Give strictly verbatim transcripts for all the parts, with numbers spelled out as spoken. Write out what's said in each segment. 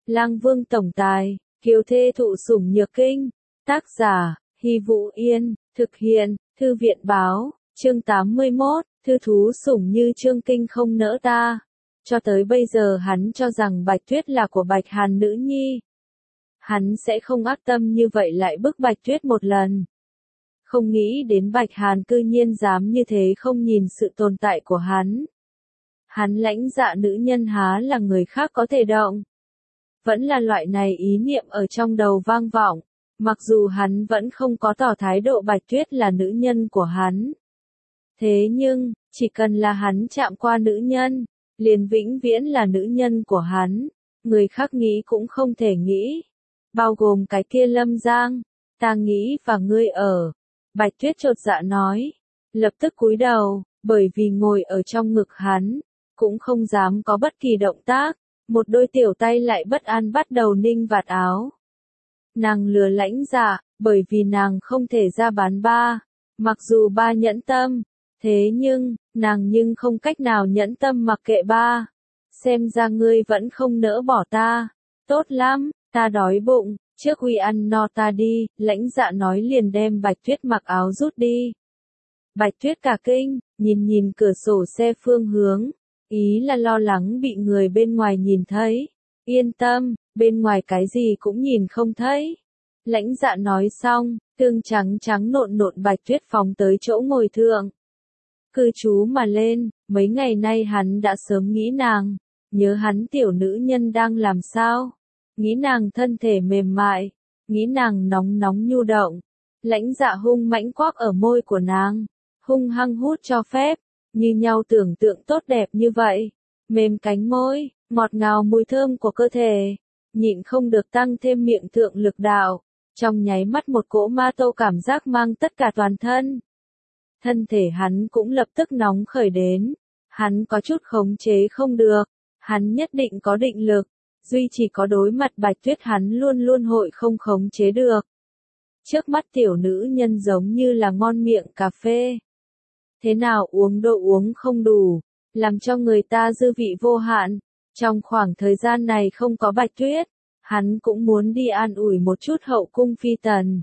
Lang Vương tổng tài, kiều thê thụ sủng nhược kinh. Tác giả, Hy Vũ Yên, thực hiện, Thư viện báo, chương tám mươi mốt, thư thú sủng như Trương Kinh không nỡ ta. Cho tới bây giờ hắn cho rằng Bạch Tuyết là của Bạch Hàn nữ nhi. Hắn sẽ không ác tâm như vậy lại bức Bạch Tuyết một lần. Không nghĩ đến Bạch Hàn cư nhiên dám như thế không nhìn sự tồn tại của hắn. Hắn lãnh dạ nữ nhân há là người khác có thể động. Vẫn là loại này ý niệm ở trong đầu vang vọng, mặc dù hắn vẫn không có tỏ thái độ Bạch Tuyết là nữ nhân của hắn. Thế nhưng, chỉ cần là hắn chạm qua nữ nhân, liền vĩnh viễn là nữ nhân của hắn, người khác nghĩ cũng không thể nghĩ. Bao gồm cái kia Lâm Giang, ta nghĩ và ngươi ở. Bạch Tuyết chột dạ nói, lập tức cúi đầu, bởi vì ngồi ở trong ngực hắn, cũng không dám có bất kỳ động tác, một đôi tiểu tay lại bất an bắt đầu ninh vạt áo. Nàng lừa lãnh dạ, bởi vì nàng không thể ra bán ba, mặc dù ba nhẫn tâm, thế nhưng, nàng nhưng không cách nào nhẫn tâm mặc kệ ba. Xem ra ngươi vẫn không nỡ bỏ ta, tốt lắm, ta đói bụng, trước huy ăn no ta đi, lãnh dạ nói liền đem Bạch Tuyết mặc áo rút đi. Bạch Tuyết cả kinh, nhìn nhìn cửa sổ xe phương hướng, ý là lo lắng bị người bên ngoài nhìn thấy. Yên tâm, bên ngoài cái gì cũng nhìn không thấy. Lãnh dạ nói xong, tương trắng trắng nộn nộn Bạch Tuyết phóng tới chỗ ngồi thượng. Cư trú mà lên, mấy ngày nay hắn đã sớm nghĩ nàng, nhớ hắn tiểu nữ nhân đang làm sao, nghĩ nàng thân thể mềm mại, nghĩ nàng nóng nóng nhu động. Lãnh dạ hung mãnh quắc ở môi của nàng, hung hăng hút cho phép, như nhau tưởng tượng tốt đẹp như vậy, mềm cánh môi, ngọt ngào mùi thơm của cơ thể, nhịn không được tăng thêm miệng thượng lực đạo, trong nháy mắt một cỗ ma tô cảm giác mang tất cả toàn thân. Thân thể hắn cũng lập tức nóng khởi đến, hắn có chút khống chế không được, hắn nhất định có định lực, duy chỉ có đối mặt Bạch Tuyết hắn luôn luôn hội không khống chế được. Trước mắt tiểu nữ nhân giống như là ngon miệng cà phê. Thế nào uống độ uống không đủ, làm cho người ta dư vị vô hạn. Trong khoảng thời gian này không có Bạch Tuyết, hắn cũng muốn đi an ủi một chút hậu cung phi tần.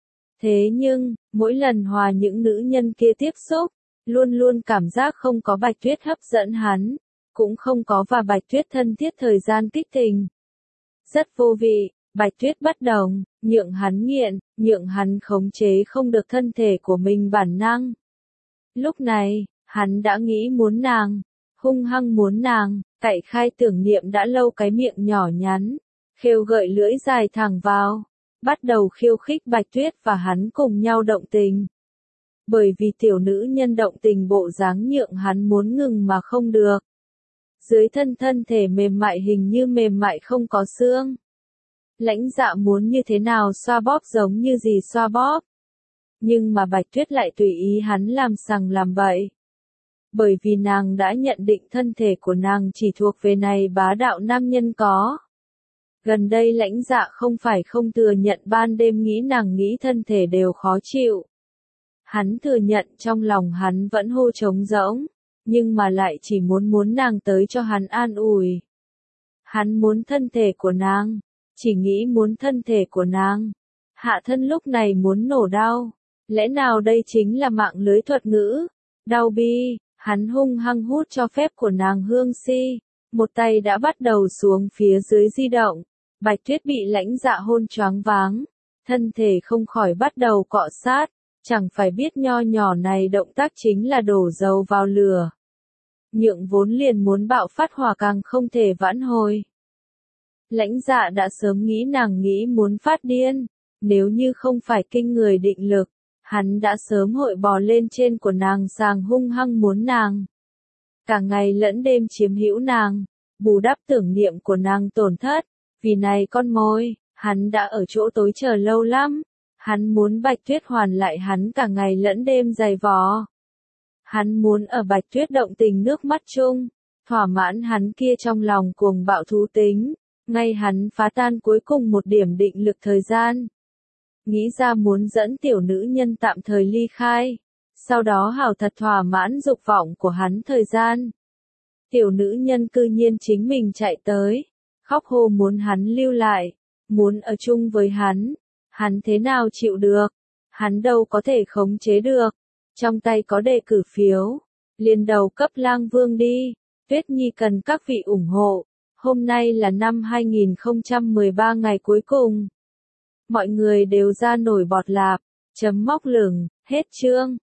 Thế nhưng, mỗi lần hòa những nữ nhân kia tiếp xúc, luôn luôn cảm giác không có Bạch Tuyết hấp dẫn hắn, cũng không có và Bạch Tuyết thân thiết thời gian kích tình. Rất vô vị, Bạch Tuyết bất đồng, nhượng hắn nghiện, nhượng hắn khống chế không được thân thể của mình bản năng. Lúc này, hắn đã nghĩ muốn nàng, hung hăng muốn nàng, cậy khai tưởng niệm đã lâu cái miệng nhỏ nhắn, khêu gợi lưỡi dài thẳng vào, bắt đầu khiêu khích Bạch Tuyết và hắn cùng nhau động tình. Bởi vì tiểu nữ nhân động tình bộ dáng nhượng hắn muốn ngừng mà không được. Dưới thân thân thể mềm mại hình như mềm mại không có xương. Lãnh dạ muốn như thế nào xoa bóp giống như gì xoa bóp. Nhưng mà Bạch Tuyết lại tùy ý hắn làm sằng làm bậy. Bởi vì nàng đã nhận định thân thể của nàng chỉ thuộc về này bá đạo nam nhân có. Gần đây lãnh dạ không phải không thừa nhận ban đêm nghĩ nàng nghĩ thân thể đều khó chịu. Hắn thừa nhận trong lòng hắn vẫn hô trống rỗng, nhưng mà lại chỉ muốn muốn nàng tới cho hắn an ủi. Hắn muốn thân thể của nàng, chỉ nghĩ muốn thân thể của nàng. Hạ thân lúc này muốn nổ đau, lẽ nào đây chính là mạng lưới thuật ngữ? Đau bi, hắn hung hăng hút cho phép của nàng hương si, một tay đã bắt đầu xuống phía dưới di động. Bạch Tuyết bị lãnh dạ hôn choáng váng, thân thể không khỏi bắt đầu cọ sát, chẳng phải biết nho nhỏ này động tác chính là đổ dầu vào lửa. Nhượng vốn liền muốn bạo phát hỏa càng không thể vãn hồi. Lãnh dạ đã sớm nghĩ nàng nghĩ muốn phát điên, nếu như không phải kinh người định lực, hắn đã sớm hội bò lên trên của nàng sàng hung hăng muốn nàng. Cả ngày lẫn đêm chiếm hữu nàng, bù đắp tưởng niệm của nàng tổn thất. Vì này con mồi, hắn đã ở chỗ tối chờ lâu lắm. Hắn muốn Bạch Tuyết hoàn lại hắn cả ngày lẫn đêm dày vò. Hắn muốn ở Bạch Tuyết động tình nước mắt chung, thỏa mãn hắn kia trong lòng cuồng bạo thú tính, ngay hắn phá tan cuối cùng một điểm định lực thời gian. Nghĩ ra muốn dẫn tiểu nữ nhân tạm thời ly khai, sau đó hảo thật thỏa mãn dục vọng của hắn thời gian. Tiểu nữ nhân cư nhiên chính mình chạy tới. khóc hô muốn hắn lưu lại, muốn ở chung với hắn. Hắn thế nào chịu được? Hắn đâu có thể khống chế được. Trong tay có đề cử phiếu, liền đầu cấp Lang Vương đi. Tuyết Nhi cần các vị ủng hộ. Hôm nay là năm hai nghìn không trăm mười ba ngày cuối cùng. Mọi người đều ra nổi bọt lạp, chấm móc lửng, hết chương.